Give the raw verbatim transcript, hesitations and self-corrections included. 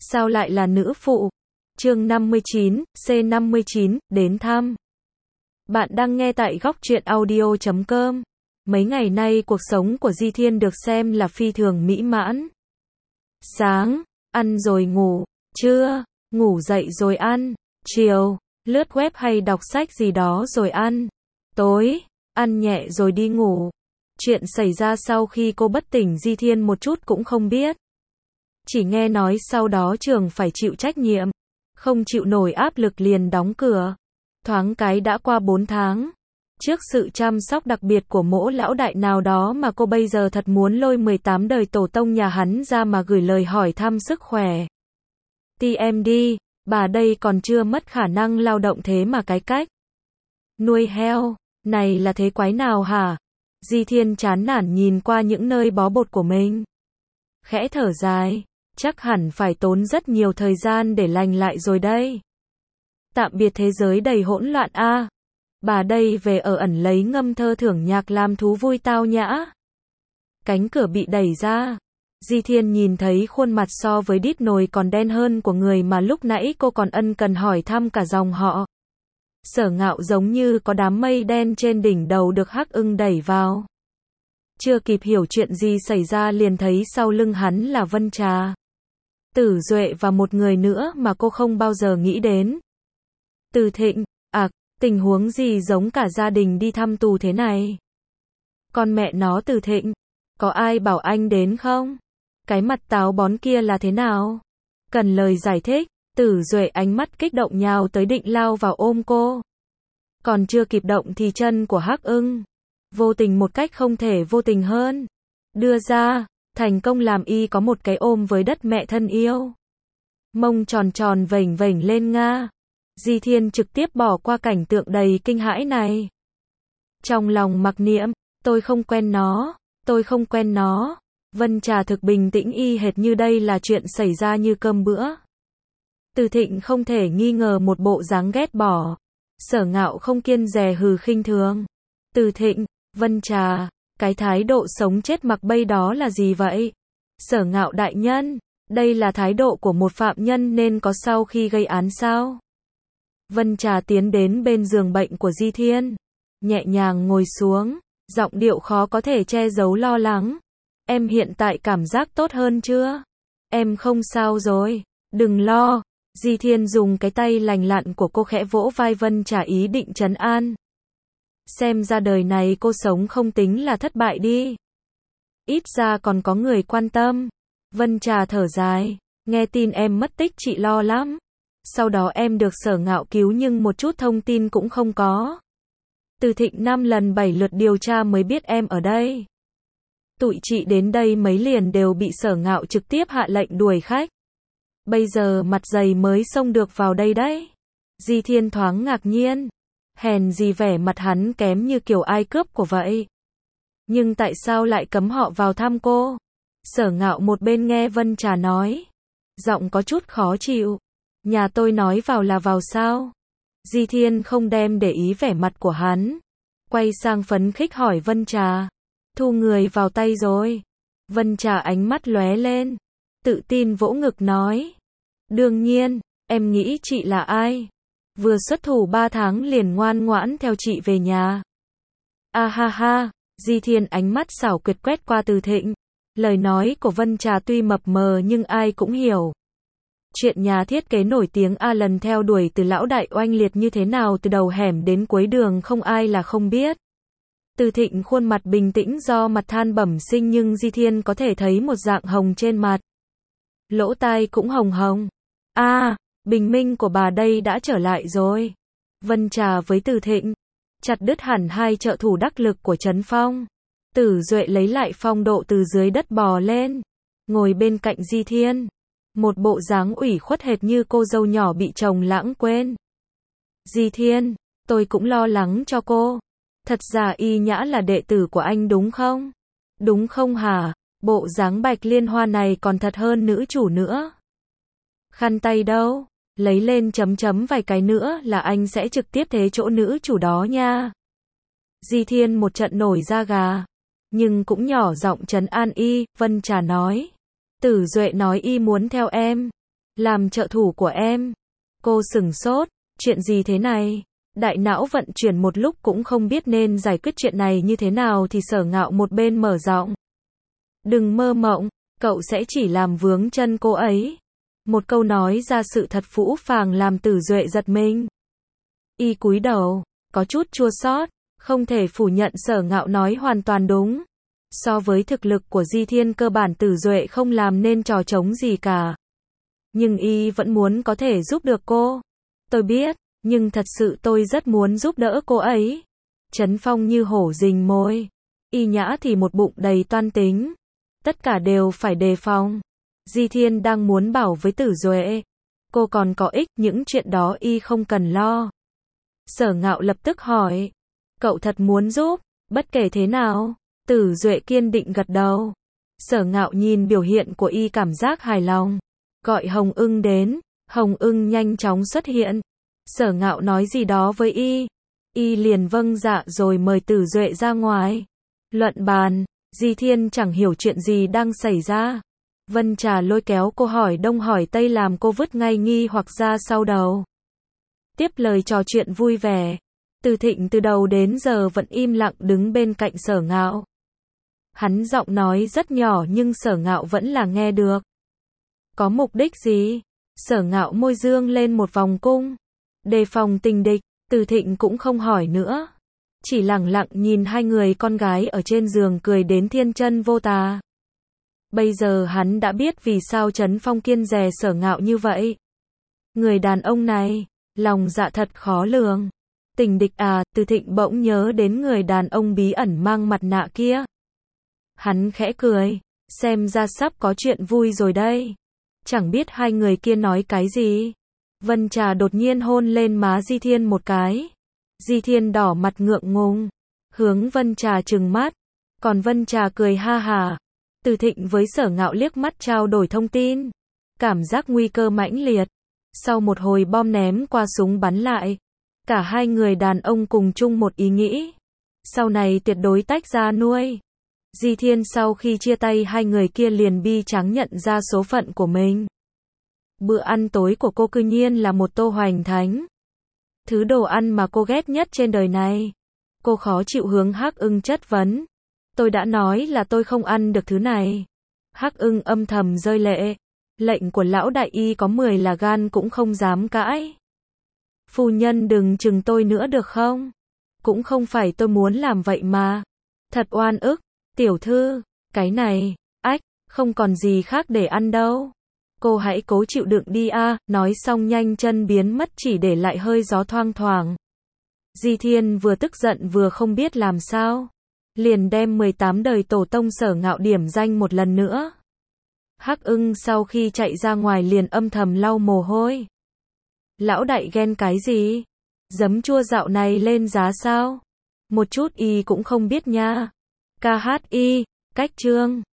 Sao lại là nữ phụ? Chương năm mươi chín, C năm mươi chín, đến thăm. Bạn đang nghe tại góc truyện audio chấm com. Mấy ngày nay cuộc sống của Di Thiên được xem là phi thường mỹ mãn. Sáng, ăn rồi ngủ, trưa, ngủ dậy rồi ăn, chiều, lướt web hay đọc sách gì đó rồi ăn, tối, ăn nhẹ rồi đi ngủ. Chuyện xảy ra sau khi cô bất tỉnh Di Thiên một chút cũng không biết. Chỉ nghe nói sau đó trường phải chịu trách nhiệm, không chịu nổi áp lực liền đóng cửa. Thoáng cái đã qua bốn tháng. Trước sự chăm sóc đặc biệt của mỗ lão đại nào đó mà cô bây giờ thật muốn lôi mười tám đời tổ tông nhà hắn ra mà gửi lời hỏi thăm sức khỏe. tê em đê, bà đây còn chưa mất khả năng lao động thế mà cái cách nuôi heo, này là thế quái nào hả? Di Thiên chán nản nhìn qua những nơi bó bột của mình. Khẽ thở dài, chắc hẳn phải tốn rất nhiều thời gian để lành lại rồi đây. Tạm biệt thế giới đầy hỗn loạn a. À. Bà đây về ở ẩn lấy ngâm thơ thưởng nhạc làm thú vui tao nhã. Cánh cửa bị đẩy ra. Di Thiên nhìn thấy khuôn mặt so với đít nồi còn đen hơn của người mà lúc nãy cô còn ân cần hỏi thăm cả dòng họ. Sở Ngạo giống như có đám mây đen trên đỉnh đầu được Hắc Ưng đẩy vào. Chưa kịp hiểu chuyện gì xảy ra liền thấy sau lưng hắn là Vân Trà, Tử Duệ và một người nữa mà cô không bao giờ nghĩ đến. Từ Thịnh, à, tình huống gì giống cả gia đình đi thăm tù thế này? Con mẹ nó Từ Thịnh, có ai bảo anh đến không? Cái mặt táo bón kia là thế nào? Cần lời giải thích. Tử Duệ ánh mắt kích động nhào tới định lao vào ôm cô. Còn chưa kịp động thì chân của Hắc Ưng vô tình một cách không thể vô tình hơn đưa ra, thành công làm y có một cái ôm với đất mẹ thân yêu. Mông tròn tròn vểnh vểnh lên nga. Di Thiên trực tiếp bỏ qua cảnh tượng đầy kinh hãi này. Trong lòng mặc niệm, tôi không quen nó, tôi không quen nó. Vân Trà thực bình tĩnh y hệt như đây là chuyện xảy ra như cơm bữa. Từ Thịnh không thể nghi ngờ một bộ dáng ghét bỏ. Sở Ngạo không kiêng dè hừ khinh thường. Từ Thịnh, Vân Trà, cái thái độ sống chết mặc bay đó là gì vậy? Sở Ngạo đại nhân, đây là thái độ của một phạm nhân nên có sau khi gây án sao? Vân Trà tiến đến bên giường bệnh của Di Thiên, nhẹ nhàng ngồi xuống, giọng điệu khó có thể che giấu lo lắng. Em hiện tại cảm giác tốt hơn chưa? Em không sao rồi, đừng lo. Di Thiên dùng cái tay lành lặn của cô khẽ vỗ vai Vân Trà ý định trấn an. Xem ra đời này cô sống không tính là thất bại đi. Ít ra còn có người quan tâm. Vân Trà thở dài, nghe tin em mất tích chị lo lắm. Sau đó em được Sở Ngạo cứu nhưng một chút thông tin cũng không có. Từ Thịnh năm lần bảy lượt điều tra mới biết em ở đây. Tụi chị đến đây mấy liền đều bị Sở Ngạo trực tiếp hạ lệnh đuổi khách. Bây giờ mặt dày mới xông được vào đây đấy. Di Thiên thoáng ngạc nhiên. Hèn gì vẻ mặt hắn kém như kiểu ai cướp của vậy. Nhưng tại sao lại cấm họ vào thăm cô? Sở Ngạo một bên nghe Vân Trà nói. Giọng có chút khó chịu. Nhà tôi nói vào là vào sao? Di Thiên không đem để ý vẻ mặt của hắn. Quay sang phấn khích hỏi Vân Trà. Thu người vào tay rồi. Vân Trà ánh mắt lóe lên. Tự tin vỗ ngực nói. Đương nhiên, em nghĩ chị là ai? Vừa xuất thủ ba tháng liền ngoan ngoãn theo chị về nhà. A ha ha, Di Thiên ánh mắt xảo quyệt quét qua Từ Thịnh. Lời nói của Vân Trà tuy mập mờ nhưng ai cũng hiểu. Chuyện nhà thiết kế nổi tiếng A lần theo đuổi từ lão đại oanh liệt như thế nào từ đầu hẻm đến cuối đường không ai là không biết. Từ Thịnh khuôn mặt bình tĩnh do mặt than bẩm sinh nhưng Di Thiên có thể thấy một dạng hồng trên mặt. Lỗ tai cũng hồng hồng. A, à, bình minh của bà đây đã trở lại rồi. Vân Trà với Từ Thịnh chặt đứt hẳn hai trợ thủ đắc lực của Trấn Phong. Tử Duệ lấy lại phong độ từ dưới đất bò lên, ngồi bên cạnh Di Thiên, một bộ dáng ủy khuất hệt như cô dâu nhỏ bị chồng lãng quên. Di Thiên, tôi cũng lo lắng cho cô. Thật ra Y Nhã là đệ tử của anh đúng không? Đúng không hả? Bộ dáng Bạch Liên Hoa này còn thật hơn nữ chủ nữa. Khăn tay đâu? Lấy lên chấm chấm vài cái nữa là anh sẽ trực tiếp thế chỗ nữ chủ đó nha. Di Thiên một trận nổi da gà, nhưng cũng nhỏ giọng trấn an y. Vân Trà nói. Tử Duệ nói y muốn theo em. Làm trợ thủ của em. Cô sửng sốt, chuyện gì thế này? Đại não vận chuyển một lúc cũng không biết nên giải quyết chuyện này như thế nào thì Sở Ngạo một bên mở giọng. Đừng mơ mộng, cậu sẽ chỉ làm vướng chân cô ấy. Một câu nói ra sự thật phũ phàng làm Tử Duệ giật mình. Y cúi đầu, có chút chua xót, không thể phủ nhận Sở Ngạo nói hoàn toàn đúng. So với thực lực của Di Thiên cơ bản Tử Duệ không làm nên trò trống gì cả. Nhưng y vẫn muốn có thể giúp được cô. Tôi biết, nhưng thật sự tôi rất muốn giúp đỡ cô ấy. Trấn Phong như hổ rình mồi. Y Nhã thì một bụng đầy toan tính. Tất cả đều phải đề phòng. Di Thiên đang muốn bảo với Tử Duệ. Cô còn có ích, những chuyện đó y không cần lo. Sở Ngạo lập tức hỏi. Cậu thật muốn giúp, bất kể thế nào? Tử Duệ kiên định gật đầu. Sở Ngạo nhìn biểu hiện của y cảm giác hài lòng. Gọi Hồng Ưng đến. Hồng Ưng nhanh chóng xuất hiện. Sở Ngạo nói gì đó với y. Y liền vâng dạ rồi mời Tử Duệ ra ngoài. Luận bàn. Di Thiên chẳng hiểu chuyện gì đang xảy ra. Vân Trà lôi kéo cô hỏi đông hỏi tây làm cô vứt ngay nghi hoặc ra sau đầu. Tiếp lời trò chuyện vui vẻ. Từ Thịnh từ đầu đến giờ vẫn im lặng đứng bên cạnh Sở Ngạo. Hắn giọng nói rất nhỏ nhưng Sở Ngạo vẫn là nghe được. Có mục đích gì? Sở Ngạo môi dương lên một vòng cung. Đề phòng tình địch. Từ Thịnh cũng không hỏi nữa. Chỉ lặng lặng nhìn hai người con gái ở trên giường cười đến thiên chân vô tà. Bây giờ hắn đã biết vì sao Trấn Phong kiêng dè Sở Ngạo như vậy. Người đàn ông này, lòng dạ thật khó lường. Tình địch à? Từ Thịnh bỗng nhớ đến người đàn ông bí ẩn mang mặt nạ kia. Hắn khẽ cười, xem ra sắp có chuyện vui rồi đây. Chẳng biết hai người kia nói cái gì. Vân Trà đột nhiên hôn lên má Di Thiên một cái. Di Thiên đỏ mặt ngượng ngùng, hướng Vân Trà trừng mắt, còn Vân Trà cười ha hả. Từ Thịnh với Sở Ngạo liếc mắt trao đổi thông tin, cảm giác nguy cơ mãnh liệt. Sau một hồi bom ném qua súng bắn lại, cả hai người đàn ông cùng chung một ý nghĩ, sau này tuyệt đối tách ra nuôi. Di Thiên sau khi chia tay hai người kia liền bi tráng nhận ra số phận của mình. Bữa ăn tối của cô cư nhiên là một tô hoành thánh. Thứ đồ ăn mà cô ghét nhất trên đời này. Cô khó chịu hướng Hắc Ưng chất vấn. Tôi đã nói là tôi không ăn được thứ này. Hắc Ưng âm thầm rơi lệ. Lệnh của lão đại y có mười là gan cũng không dám cãi. Phu nhân đừng chừng tôi nữa được không? Cũng không phải tôi muốn làm vậy mà. Thật oan ức. Tiểu thư, cái này, ách, không còn gì khác để ăn đâu. Cô hãy cố chịu đựng đi a, nói xong nhanh chân biến mất chỉ để lại hơi gió thoang thoảng. Di Thiên vừa tức giận vừa không biết làm sao. Liền đem mười tám đời tổ tông Sở Ngạo điểm danh một lần nữa. Hắc Ưng sau khi chạy ra ngoài liền âm thầm lau mồ hôi. Lão đại ghen cái gì? Giấm chua dạo này lên giá sao? Một chút y cũng không biết nha. ca hát i, cách chương.